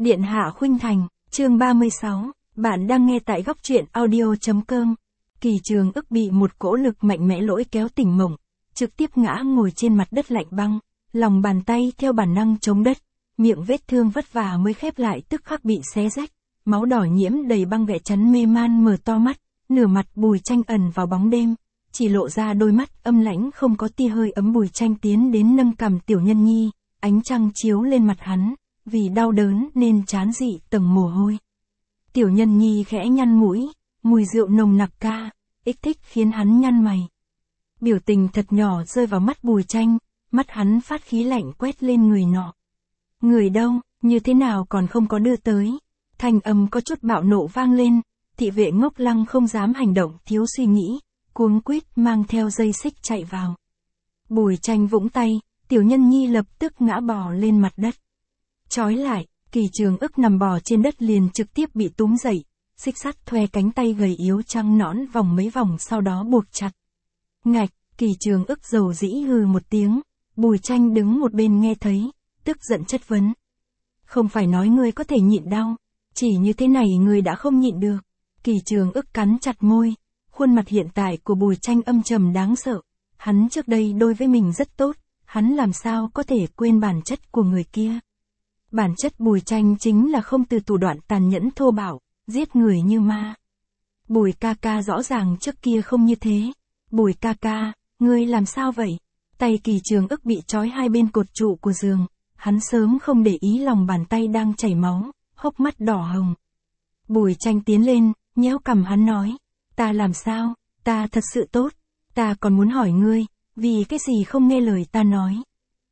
Điện hạ khuynh thành, chương 36, bạn đang nghe tại góc truyện audio.com. Kỳ Trường Ức bị một cỗ lực mạnh mẽ lỗi kéo tỉnh mộng, trực tiếp ngã ngồi trên mặt đất lạnh băng, lòng bàn tay theo bản năng chống đất, miệng vết thương vất vả mới khép lại tức khắc bị xé rách, máu đỏ nhiễm đầy băng vẽ chắn mê man mở to mắt, nửa mặt Bùi Tranh ẩn vào bóng đêm, chỉ lộ ra đôi mắt âm lãnh không có tia hơi ấm. Bùi Tranh tiến đến nâng cằm Tiểu Nhân Nhi, ánh trăng chiếu lên mặt hắn, vì đau đớn nên trán dị tầng mồ hôi. Tiểu Nhân Nhi khẽ nhăn mũi, mùi rượu nồng nặc kích thích khiến hắn nhăn mày. Biểu tình thật nhỏ rơi vào mắt Bùi Tranh, mắt hắn phát khí lạnh quét lên người nọ. Người đâu, như thế nào còn không có đưa tới? Thanh âm có chút bạo nộ vang lên, thị vệ ngốc lăng không dám hành động thiếu suy nghĩ, cuống quýt mang theo dây xích chạy vào. Bùi Tranh vũng tay, Tiểu Nhân Nhi lập tức ngã bò lên mặt đất. Trói lại, Kỳ Trường Ức nằm bò trên đất liền trực tiếp bị túm dậy, xích sắt thoe cánh tay gầy yếu trắng nõn vòng mấy vòng sau đó buộc chặt. Ngạch, Kỳ Trường Ức dầu dĩ hừ một tiếng, Bùi Tranh đứng một bên nghe thấy, tức giận chất vấn. Không phải nói ngươi có thể nhịn đau, chỉ như thế này ngươi đã không nhịn được. Kỳ Trường Ức cắn chặt môi, khuôn mặt hiện tại của Bùi Tranh âm trầm đáng sợ, hắn trước đây đối với mình rất tốt, hắn làm sao có thể quên bản chất của người kia. Bản chất Bùi Tranh chính là không từ thủ đoạn tàn nhẫn thô bạo, giết người như ma. Bùi ca ca rõ ràng trước kia không như thế. Bùi ca ca, ngươi làm sao vậy? Tay Kỳ Trường Ức bị trói hai bên cột trụ của giường, hắn sớm không để ý lòng bàn tay đang chảy máu, hốc mắt đỏ hồng. Bùi Tranh tiến lên, nhéo cằm hắn nói, ta làm sao, ta thật sự tốt, ta còn muốn hỏi ngươi, vì cái gì không nghe lời ta nói?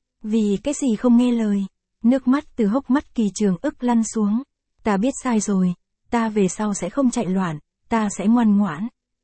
Vì cái gì không nghe lời? Nước mắt từ hốc mắt Kỳ Trường Ức lăn xuống. Ta biết sai rồi, ta về sau sẽ không chạy loạn, ta sẽ ngoan ngoãn.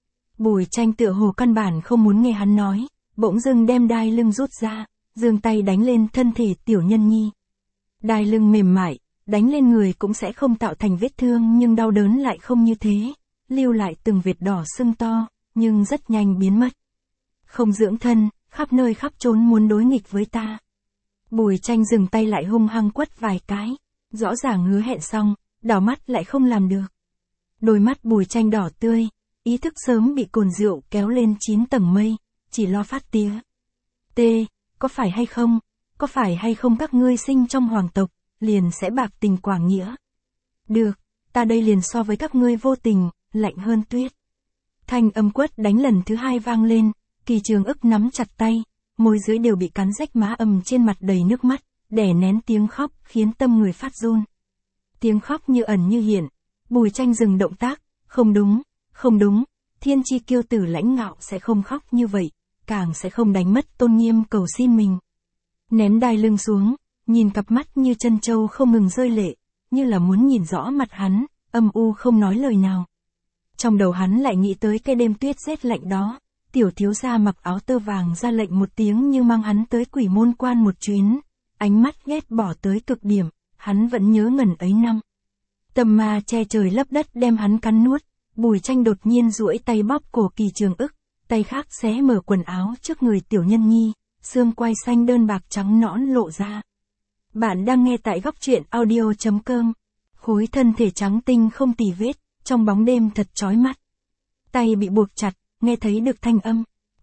Bùi Tranh tựa hồ căn bản không muốn nghe hắn nói, bỗng dưng đem đai lưng rút ra, giương tay đánh lên thân thể Tiểu Nhân Nhi. Đai lưng mềm mại, đánh lên người cũng sẽ không tạo thành vết thương nhưng đau đớn lại không như thế, lưu lại từng vệt đỏ sưng to, nhưng rất nhanh biến mất. Không dưỡng thân, khắp nơi khắp chốn muốn đối nghịch với ta. Bùi Tranh dừng tay lại hung hăng quất vài cái, rõ ràng hứa hẹn xong, đảo mắt lại không làm được. Đôi mắt Bùi Tranh đỏ tươi, ý thức sớm bị cồn rượu kéo lên 9 tầng mây, chỉ lo phát tía. Có phải hay không các ngươi sinh trong hoàng tộc, liền sẽ bạc tình quả nghĩa. Được, ta đây liền so với các ngươi vô tình, lạnh hơn tuyết. Thanh âm quất đánh lần thứ hai vang lên, Kỳ Trường Ức nắm chặt tay, môi dưới đều bị cắn rách má trên mặt đầy nước mắt, đè nén tiếng khóc khiến tâm người phát run. Tiếng khóc như ẩn như hiện, Bùi Tranh dừng động tác, không đúng, thiên chi kiêu tử lãnh ngạo sẽ không khóc như vậy, càng sẽ không đánh mất tôn nghiêm cầu xin mình. Ném đai lưng xuống, nhìn cặp mắt như chân châu không ngừng rơi lệ, như là muốn nhìn rõ mặt hắn, âm u không nói lời nào. Trong đầu hắn lại nghĩ tới cái đêm tuyết rét lạnh đó, tiểu thiếu gia mặc áo tơ vàng ra lệnh một tiếng như mang hắn tới Quỷ Môn Quan một chuyến, ánh mắt ghét bỏ tới cực điểm, hắn vẫn nhớ ngần ấy năm. Tâm ma che trời lấp đất đem hắn cắn nuốt, Bùi Tranh đột nhiên duỗi tay bóp cổ Kỳ Trường Ức, tay khác xé mở quần áo trước người Tiểu Nhân Nhi, xương quai xanh đơn bạc trắng nõn lộ ra. Bạn đang nghe tại góc truyện audio.com. Khối thân thể trắng tinh không tì vết, trong bóng đêm thật chói mắt. Tay bị buộc chặt, nghe thấy được thanh âm.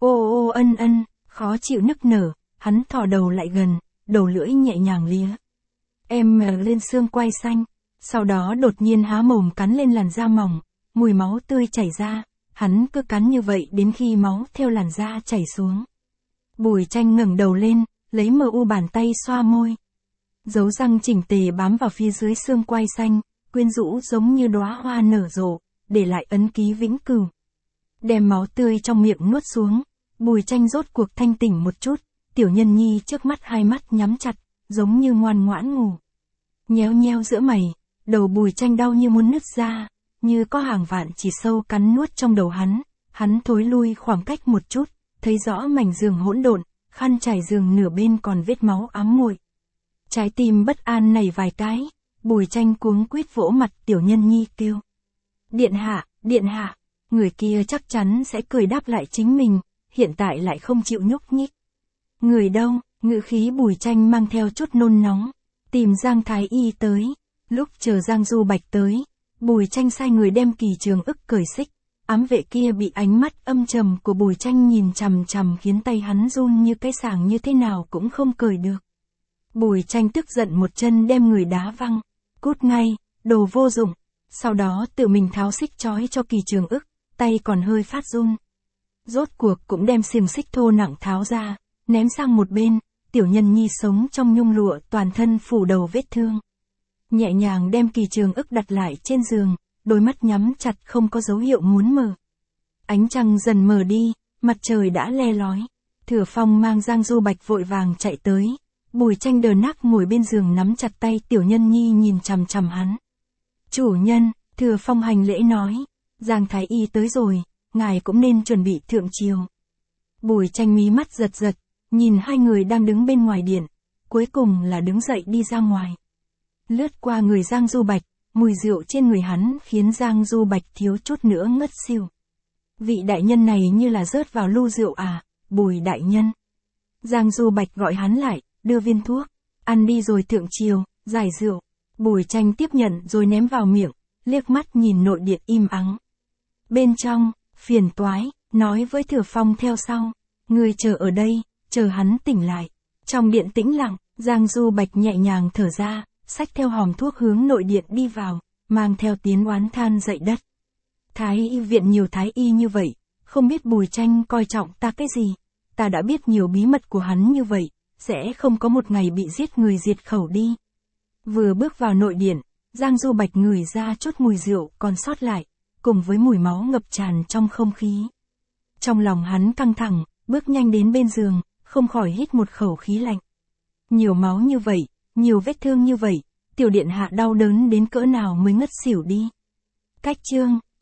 Ô ân, khó chịu nức nở, hắn thò đầu lại gần, đầu lưỡi nhẹ nhàng lía. Em lên xương quai xanh, sau đó đột nhiên há mồm cắn lên làn da mỏng, mùi máu tươi chảy ra, hắn cứ cắn như vậy đến khi máu theo làn da chảy xuống. Bùi Tranh ngẩng đầu lên, lấy mờ u bàn tay xoa môi. Dấu răng chỉnh tề bám vào phía dưới xương quai xanh, quyến rũ giống như đóa hoa nở rộ, để lại ấn ký vĩnh cửu. Đem máu tươi trong miệng nuốt xuống, Bùi Tranh rốt cuộc thanh tỉnh một chút, Tiểu Nhân Nhi trước mắt hai mắt nhắm chặt, giống như ngoan ngoãn ngủ. Nhéo nheo giữa mày, đầu Bùi Tranh đau như muốn nứt ra, như có hàng vạn chỉ sâu cắn nuốt trong đầu hắn thối lui khoảng cách một chút, thấy rõ mảnh giường hỗn độn, khăn trải giường nửa bên còn vết máu ám muội. Trái tim bất an nảy vài cái, Bùi Tranh cuống quýt vỗ mặt Tiểu Nhân Nhi kêu. Điện hạ, người kia chắc chắn sẽ cười đáp lại chính mình, hiện tại lại không chịu nhúc nhích. Người đâu, ngữ khí Bùi Tranh mang theo chút nôn nóng, tìm Giang Thái Y tới. Lúc chờ Giang Du Bạch tới, Bùi Tranh sai người đem Kỳ Trường Ức cởi xích. Ám vệ kia bị ánh mắt âm trầm của Bùi Tranh nhìn chằm chằm khiến tay hắn run như cái sàng như thế nào cũng không cởi được. Bùi Tranh tức giận một chân đem người đá văng. Cút ngay, đồ vô dụng. Sau đó tự mình tháo xích trói cho Kỳ Trường Ức, tay còn hơi phát run. Rốt cuộc cũng đem xiềng xích thô nặng tháo ra, ném sang một bên, Tiểu Nhân Nhi sống trong nhung lụa toàn thân phủ đầu vết thương. Nhẹ nhàng đem Kỳ Trường Ức đặt lại trên giường, đôi mắt nhắm chặt không có dấu hiệu muốn mở. Ánh trăng dần mờ đi, mặt trời đã le lói. Thừa Phong mang Giang Du Bạch vội vàng chạy tới. Bùi Tranh đờ nắc ngồi bên giường nắm chặt tay Tiểu Nhân Nhi nhìn chằm chằm hắn. Chủ nhân, Thừa Phong hành lễ nói, Giang Thái Y tới rồi, ngài cũng nên chuẩn bị thượng triều. Bùi Tranh mí mắt giật giật, nhìn hai người đang đứng bên ngoài điện, cuối cùng là đứng dậy đi ra ngoài. Lướt qua người Giang Du Bạch, mùi rượu trên người hắn khiến Giang Du Bạch thiếu chút nữa ngất xỉu. Vị đại nhân này như là rớt vào lu rượu à, Bùi đại nhân. Giang Du Bạch gọi hắn lại, đưa viên thuốc, ăn đi rồi thượng triều, giải rượu. Bùi Tranh tiếp nhận rồi ném vào miệng, liếc mắt nhìn nội điện im ắng. Bên trong, phiền toái, nói với Thừa Phong theo sau, người chờ ở đây, chờ hắn tỉnh lại. Trong điện tĩnh lặng, Giang Du Bạch nhẹ nhàng thở ra, xách theo hòm thuốc hướng nội điện đi vào, mang theo tiếng oán than dậy đất. Thái y viện nhiều thái y như vậy, không biết Bùi Tranh coi trọng ta cái gì, ta đã biết nhiều bí mật của hắn như vậy, sẽ không có một ngày bị giết người diệt khẩu đi. Vừa bước vào nội điện, Giang Du Bạch ngửi ra chút mùi rượu còn sót lại, cùng với mùi máu ngập tràn trong không khí. Trong lòng hắn căng thẳng, bước nhanh đến bên giường, không khỏi hít một khẩu khí lạnh. Nhiều máu như vậy, nhiều vết thương như vậy, tiểu điện hạ đau đớn đến cỡ nào mới ngất xỉu đi. Cách chương